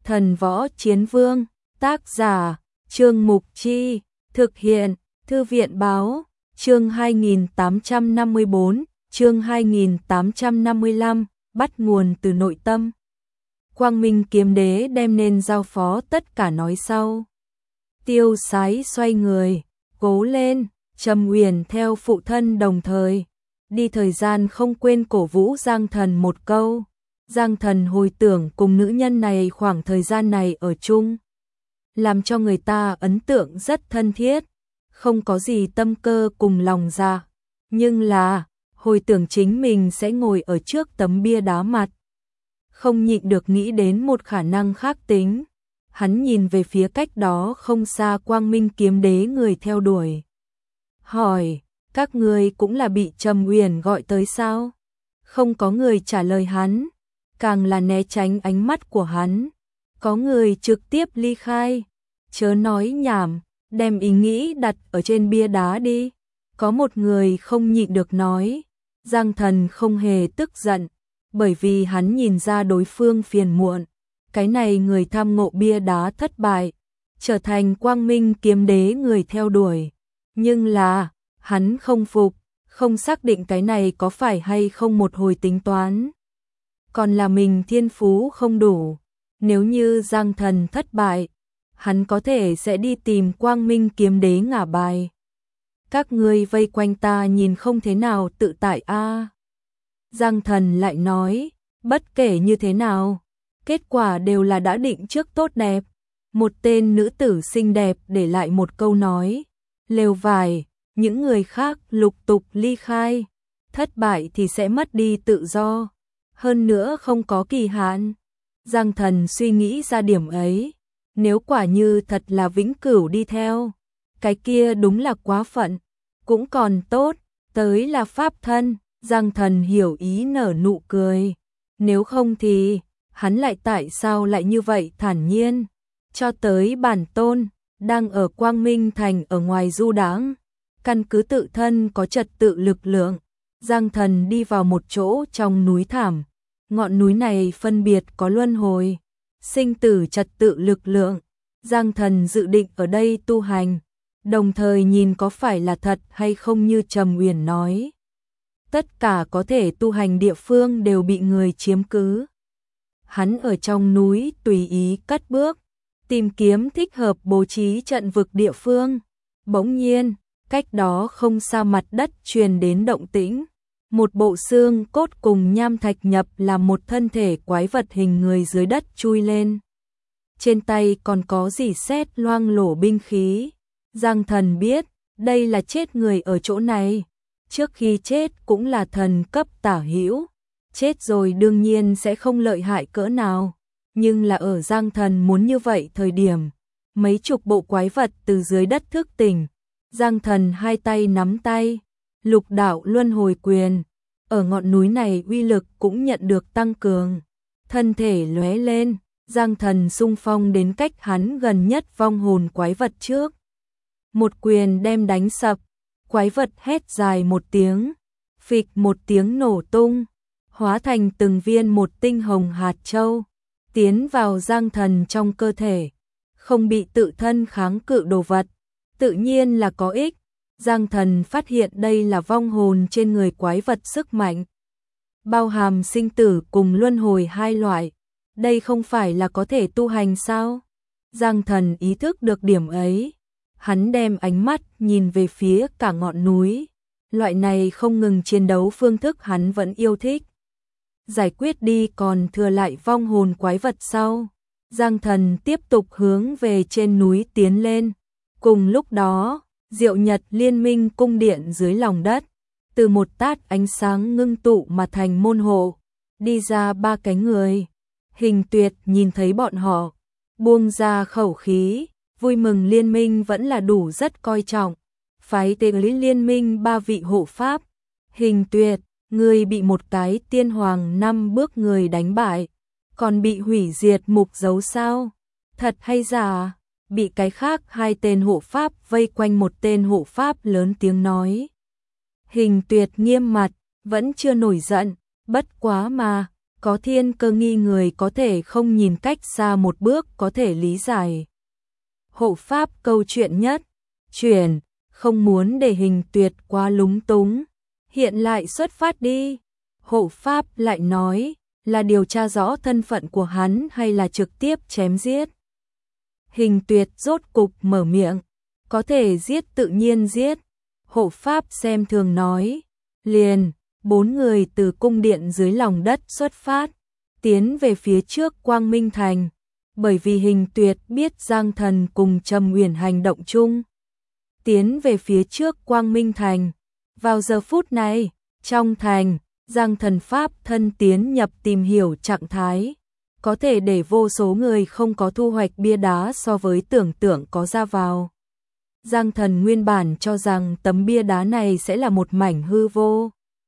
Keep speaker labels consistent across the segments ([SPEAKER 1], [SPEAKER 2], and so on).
[SPEAKER 1] Thần Võ Chiến Vương, tác giả, Trương Mục Chi, thực hiện, Thư viện Báo, chương 2854, chương 2855, bắt nguồn từ nội tâm. Quang Minh Kiếm Đế đem nên giao phó tất cả nói sau. Tiêu Sái xoay người, cố lên, Trầm Uyển theo phụ thân đồng thời. Đi thời gian không quên cổ vũ Giang Thần một câu. Giang Thần hồi tưởng cùng nữ nhân này khoảng thời gian này ở chung, làm cho người ta ấn tượng rất thân thiết, không có gì tâm cơ cùng lòng dạ, nhưng là hồi tưởng chính mình sẽ ngồi ở trước tấm bia đá mặt, không nhịn được nghĩ đến một khả năng khác tính. Hắn nhìn về phía cách đó không xa Quang Minh Kiếm Đế người theo đuổi, hỏi: các ngươi cũng là bị Trầm Uyển gọi tới sao? Không có người trả lời hắn, càng là né tránh ánh mắt của hắn. Có người trực tiếp ly khai. Chớ nói nhảm, đem ý nghĩ đặt ở trên bia đá đi. Có một người không nhịn được nói. Giang Thần không hề tức giận, bởi vì hắn nhìn ra đối phương phiền muộn. Cái này người tham ngộ bia đá thất bại, trở thành Quang Minh Kiếm Đế người theo đuổi. Nhưng là, hắn không phục, không xác định cái này có phải hay không một hồi tính toán. Còn là mình thiên phú không đủ. Nếu như Giang Thần thất bại, hắn có thể sẽ đi tìm Quang Minh Kiếm Đế ngả bài. Các ngươi vây quanh ta nhìn không thế nào tự tại a. Giang Thần lại nói, bất kể như thế nào, kết quả đều là đã định trước tốt đẹp. Một tên nữ tử xinh đẹp để lại một câu nói, lều vải, những người khác lục tục ly khai, thất bại thì sẽ mất đi tự do, hơn nữa không có kỳ hạn. Giang Thần suy nghĩ ra điểm ấy, nếu quả như thật là vĩnh cửu đi theo, cái kia đúng là quá phận, cũng còn tốt, tới là pháp thân. Giang Thần hiểu ý nở nụ cười, nếu không thì hắn lại tại sao lại như vậy thản nhiên. Cho tới bản tôn, đang ở Quang Minh Thành ở ngoài du đãng, căn cứ tự thân có trật tự lực lượng. Giang Thần đi vào một chỗ trong núi thảm, ngọn núi này phân biệt có luân hồi, sinh tử trật tự lực lượng. Giang Thần dự định ở đây tu hành, đồng thời nhìn có phải là thật hay không như Trầm Uyển nói. Tất cả có thể tu hành địa phương đều bị người chiếm cứ. Hắn ở trong núi tùy ý cất bước, tìm kiếm thích hợp bố trí trận vực địa phương. Bỗng nhiên, cách đó không xa mặt đất truyền đến động tĩnh. Một bộ xương cốt cùng nham thạch nhập làm một thân thể quái vật hình người dưới đất chui lên. Trên tay còn có rỉ sét loang lổ binh khí. Giang Thần biết, đây là chết người ở chỗ này. Trước khi chết cũng là thần cấp tả hữu. Chết rồi đương nhiên sẽ không lợi hại cỡ nào. Nhưng là ở Giang Thần muốn như vậy thời điểm, mấy chục bộ quái vật từ dưới đất thức tỉnh. Giang Thần hai tay nắm tay, lục đạo luân hồi quyền, ở ngọn núi này uy lực cũng nhận được tăng cường. Thân thể lóe lên, Giang Thần xung phong đến cách hắn gần nhất vong hồn quái vật trước. Một quyền đem đánh sập, quái vật hét dài một tiếng, phịch một tiếng nổ tung, hóa thành từng viên một tinh hồng hạt châu, tiến vào Giang Thần trong cơ thể, không bị tự thân kháng cự đồ vật, tự nhiên là có ích. Giang Thần phát hiện đây là vong hồn trên người quái vật sức mạnh, bao hàm sinh tử cùng luân hồi hai loại. Đây không phải là có thể tu hành sao? Giang Thần ý thức được điểm ấy, hắn đem ánh mắt nhìn về phía cả ngọn núi. Loại này không ngừng chiến đấu phương thức hắn vẫn yêu thích. Giải quyết đi còn thừa lại vong hồn quái vật sau, Giang Thần tiếp tục hướng về trên núi tiến lên. Cùng lúc đó, Diệu Nhật Liên Minh cung điện dưới lòng đất, từ một tát ánh sáng ngưng tụ mà thành môn hộ, đi ra ba cái người. Hình Tuyệt nhìn thấy bọn họ, buông ra khẩu khí, vui mừng Liên Minh vẫn là đủ rất coi trọng. Phái tế lý Liên Minh ba vị hộ pháp. Hình Tuyệt, người bị một cái tiên hoàng 5 bước người đánh bại, còn bị hủy diệt mục dấu sao? Thật hay giả? Bị cái khác hai tên hộ pháp vây quanh một tên hộ pháp lớn tiếng nói. Hình Tuyệt nghiêm mặt, vẫn chưa nổi giận, bất quá mà, có thiên cơ nghi người có thể không nhìn cách xa một bước có thể lý giải. Hộ pháp câu chuyện nhất, chuyển, không muốn để Hình Tuyệt quá lúng túng, hiện lại xuất phát đi. Hộ pháp lại nói, là điều tra rõ thân phận của hắn hay là trực tiếp chém giết. Hình Tuyệt rốt cục mở miệng, có thể giết tự nhiên giết. Hộ pháp xem thường nói, liền, 4 người từ cung điện dưới lòng đất xuất phát, tiến về phía trước Quang Minh Thành, bởi vì Hình Tuyệt biết Giang Thần cùng Trầm Uyển hành động chung. Tiến về phía trước Quang Minh Thành, vào giờ phút này, trong thành, Giang Thần pháp thân tiến nhập tìm hiểu trạng thái, có thể để vô số người không có thu hoạch bia đá so với tưởng tượng có ra vào. Giang Thần nguyên bản cho rằng tấm bia đá này sẽ là một mảnh hư vô,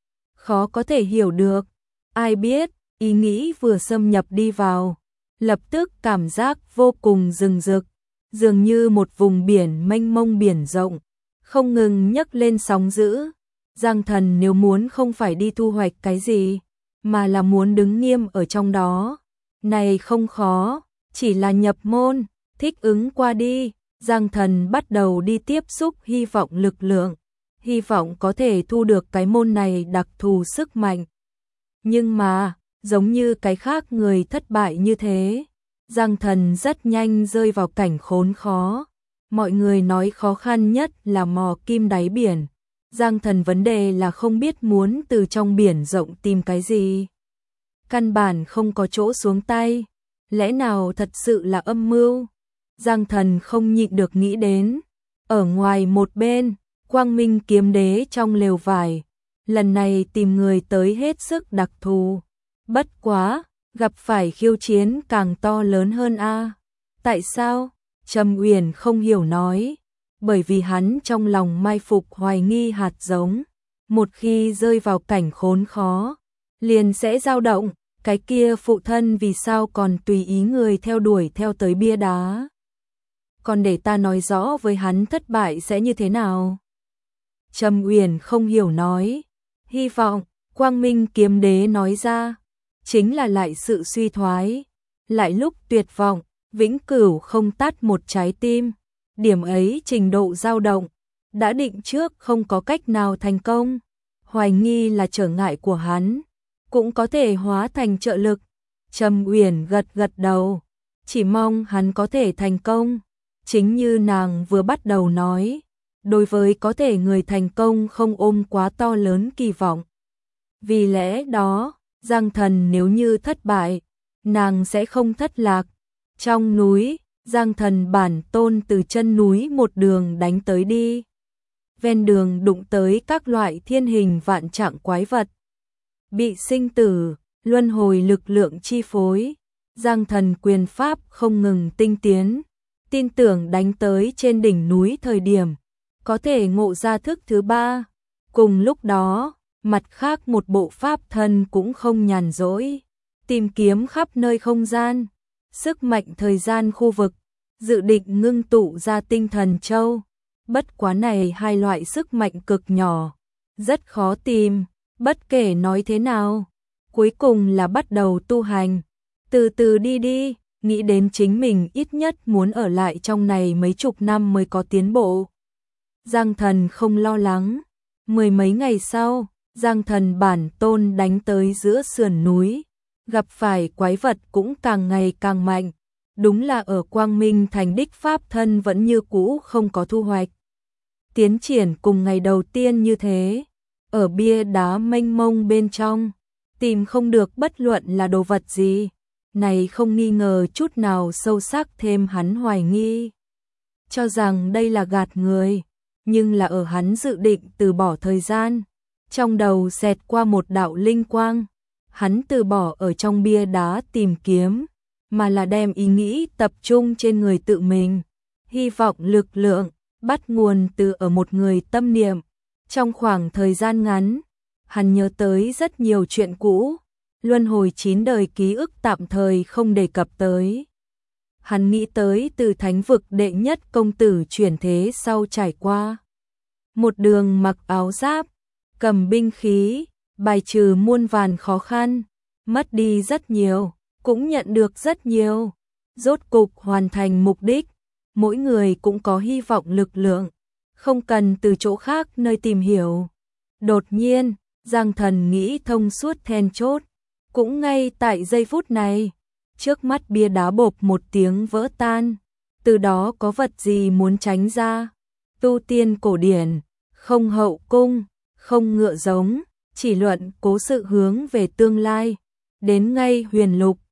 [SPEAKER 1] khó có thể hiểu được. Ai biết, ý nghĩ vừa xâm nhập đi vào, lập tức cảm giác vô cùng rừng rực, dường như một vùng biển mênh mông biển rộng, không ngừng nhấc lên sóng dữ. Giang Thần nếu muốn không phải đi thu hoạch cái gì, mà là muốn đứng nghiêm ở trong đó. Này không khó, chỉ là nhập môn, thích ứng qua đi. Giang Thần bắt đầu đi tiếp xúc hy vọng lực lượng, hy vọng có thể thu được cái môn này đặc thù sức mạnh. Nhưng mà, giống như cái khác người thất bại như thế, Giang Thần rất nhanh rơi vào cảnh khốn khó. Mọi người nói khó khăn nhất là mò kim đáy biển. Giang Thần vấn đề là không biết muốn từ trong biển rộng tìm cái gì. Căn bản không có chỗ xuống tay. Lẽ nào thật sự là âm mưu? Giang Thần không nhịn được nghĩ đến. Ở ngoài một bên, Quang Minh Kiếm Đế trong lều vải. Lần này tìm người tới hết sức đặc thù. Bất quá, gặp phải khiêu chiến càng to lớn hơn a. Tại sao? Trầm Uyển không hiểu nói. Bởi vì hắn trong lòng mai phục hoài nghi hạt giống. Một khi rơi vào cảnh khốn khó, liền sẽ dao động. Cái kia phụ thân vì sao còn tùy ý người theo đuổi theo tới bia đá? Còn để ta nói rõ với hắn thất bại sẽ như thế nào? Trầm Uyển không hiểu nói. Hy vọng, Quang Minh Kiếm Đế nói ra, chính là lại sự suy thoái, lại lúc tuyệt vọng, vĩnh cửu không tắt một trái tim. Điểm ấy trình độ dao động, đã định trước không có cách nào thành công. Hoài nghi là trở ngại của hắn, cũng có thể hóa thành trợ lực. Trầm Uyển gật gật đầu, chỉ mong hắn có thể thành công. Chính như nàng vừa bắt đầu nói, đối với có thể người thành công không ôm quá to lớn kỳ vọng. Vì lẽ đó, Giang Thần nếu như thất bại, nàng sẽ không thất lạc. Trong núi, Giang Thần bản tôn từ chân núi một đường đánh tới đi. Ven đường đụng tới các loại thiên hình vạn trạng quái vật. Bị sinh tử, luân hồi lực lượng chi phối. Giang Thần quyền pháp không ngừng tinh tiến. Tin tưởng đánh tới trên đỉnh núi thời điểm, có thể ngộ ra thức thứ 3. Cùng lúc đó, mặt khác một bộ pháp thân cũng không nhàn rỗi. Tìm kiếm khắp nơi không gian, sức mạnh thời gian khu vực, dự định ngưng tụ ra tinh thần châu. Bất quá này hai loại sức mạnh cực nhỏ, rất khó tìm, bất kể nói thế nào. Cuối cùng là bắt đầu tu hành, từ từ đi đi, nghĩ đến chính mình ít nhất muốn ở lại trong này mấy chục năm mới có tiến bộ. Giang Thần không lo lắng. Mười mấy ngày sau, Giang Thần bản tôn đánh tới giữa sườn núi, gặp phải quái vật cũng càng ngày càng mạnh. Đúng là ở Quang Minh Thành đích pháp thân vẫn như cũ không có thu hoạch. Tiến triển cùng ngày đầu tiên như thế, ở bia đá mênh mông bên trong, tìm không được bất luận là đồ vật gì. Này không nghi ngờ chút nào sâu sắc thêm hắn hoài nghi. Cho rằng đây là gạt người, nhưng là ở hắn dự định từ bỏ thời gian. Trong đầu xẹt qua một đạo linh quang, hắn từ bỏ ở trong bia đá tìm kiếm, mà là đem ý nghĩ tập trung trên người tự mình. Hy vọng lực lượng, bắt nguồn từ ở một người tâm niệm. Trong khoảng thời gian ngắn, hắn nhớ tới rất nhiều chuyện cũ, luân hồi 9 đời ký ức tạm thời không đề cập tới. Hắn nghĩ tới từ thánh vực đệ nhất công tử chuyển thế sau trải qua. Một đường mặc áo giáp, cầm binh khí, bài trừ muôn vàn khó khăn, mất đi rất nhiều, cũng nhận được rất nhiều. Rốt cục hoàn thành mục đích, mỗi người cũng có hy vọng lực lượng, không cần từ chỗ khác nơi tìm hiểu. Đột nhiên, Giang Thần nghĩ thông suốt then chốt, cũng ngay tại giây phút này, trước mắt bia đá bộp một tiếng vỡ tan, từ đó có vật gì muốn tránh ra. Tu tiên cổ điển, không hậu cung, không ngựa giống, chỉ luận cố sự hướng về tương lai. Đến ngay huyền lục,